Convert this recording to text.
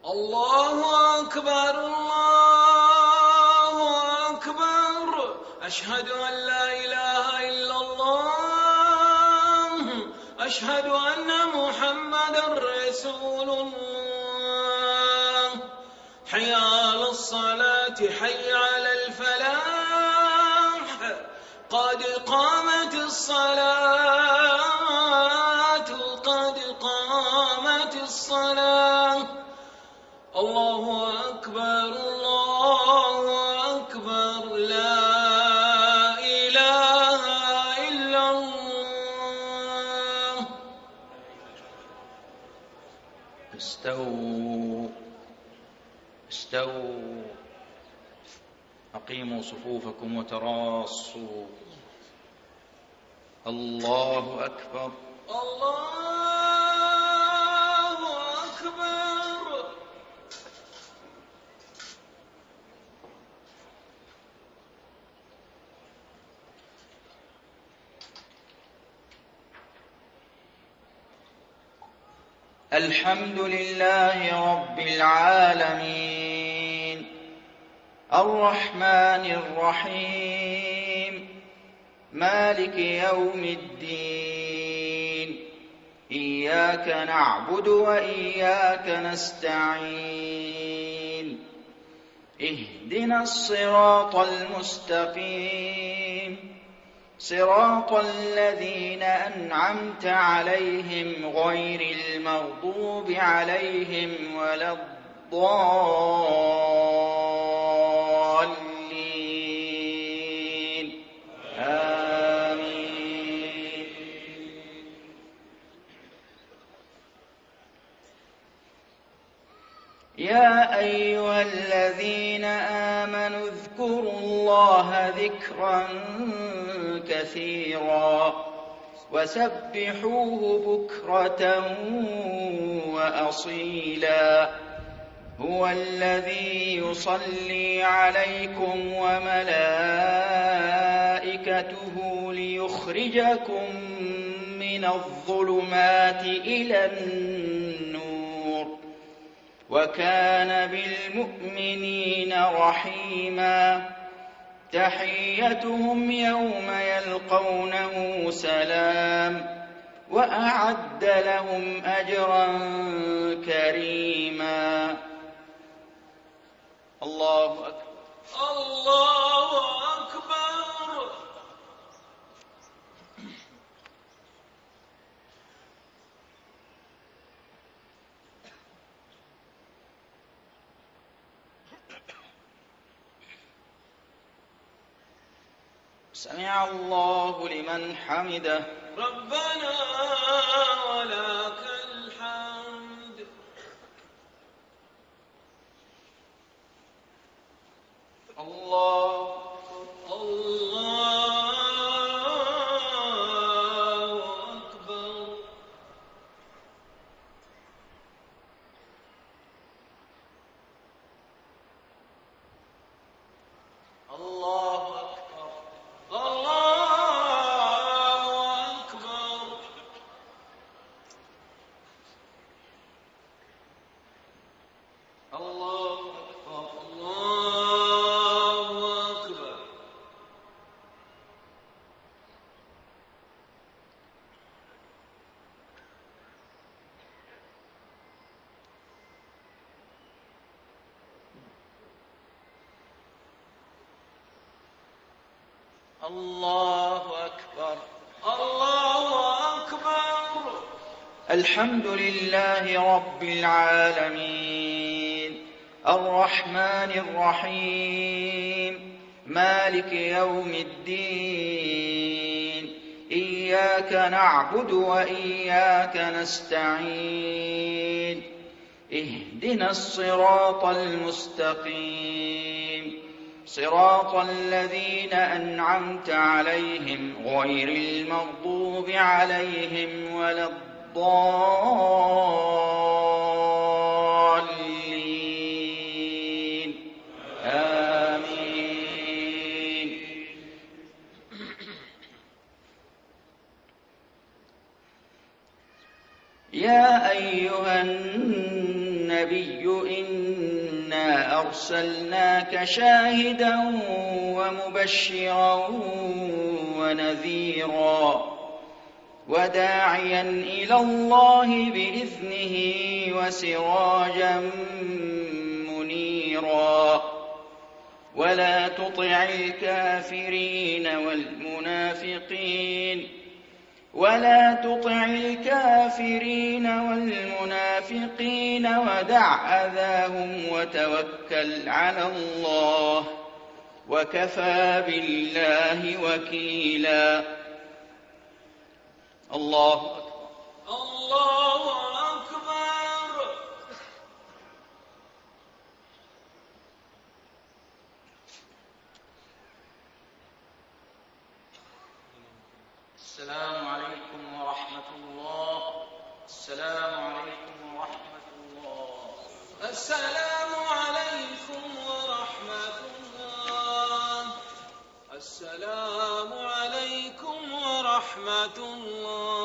الله أكبر الله أكبر أشهد أن لا إله إلا الله أشهد أن محمدا رسول الله حي على الصلاة حي على الفلاح قد قامت الصلاة قد قامت الصلاة الله أكبر لا إله إلا الله. استووا أقيموا صفوفكم وتراصوا. الله أكبر الله أكبر. الحمد لله رب العالمين الرحمن الرحيم مالك يوم الدين إياك نعبد وإياك نستعين اهدنا الصراط المستقيم صراط الذين أنعمت عليهم غير المغضوب عليهم ولا الضالين آمين. يا أيها الذين آمنوا اذكروا الله ذكرا كثيرا وسبحوه بكرة وأصيلا هو الذي يصلي عليكم وملائكته ليخرجكم من الظلمات إلى النور وكان بالمؤمنين رحيما تحيتهم يوم يلقونه سلام وأعد لهم أجرا كريما. الله أكبر الله أكبر. سمع الله لمن حمده ربنا ولك الحمد. الله أكبر. الله أكبر الله أكبر. الله أكبر الله أكبر. الله أكبر الله أكبر. الحمد لله رب العالمين الرحمن الرحيم مالك يوم الدين إياك نعبد وإياك نستعين اهدنا الصراط المستقيم صراط الذين أنعمت عليهم غير المغضوب عليهم ولا الضالين آمين. يا أيها النبي النبي إنا أرسلناك شاهدا ومبشرا ونذيرا وداعيا إلى الله بإذنه وسراجا منيرا ولا تطع الكافرين والمنافقين ودع أذاهم وتوكل على الله وكفى بالله وكيلا. الله أكبر. الله أكبر. السلام عليكم ورحمة الله. السلام عليكم ورحمة الله. السلام عليكم ورحمة الله. السلام عليكم ورحمة الله.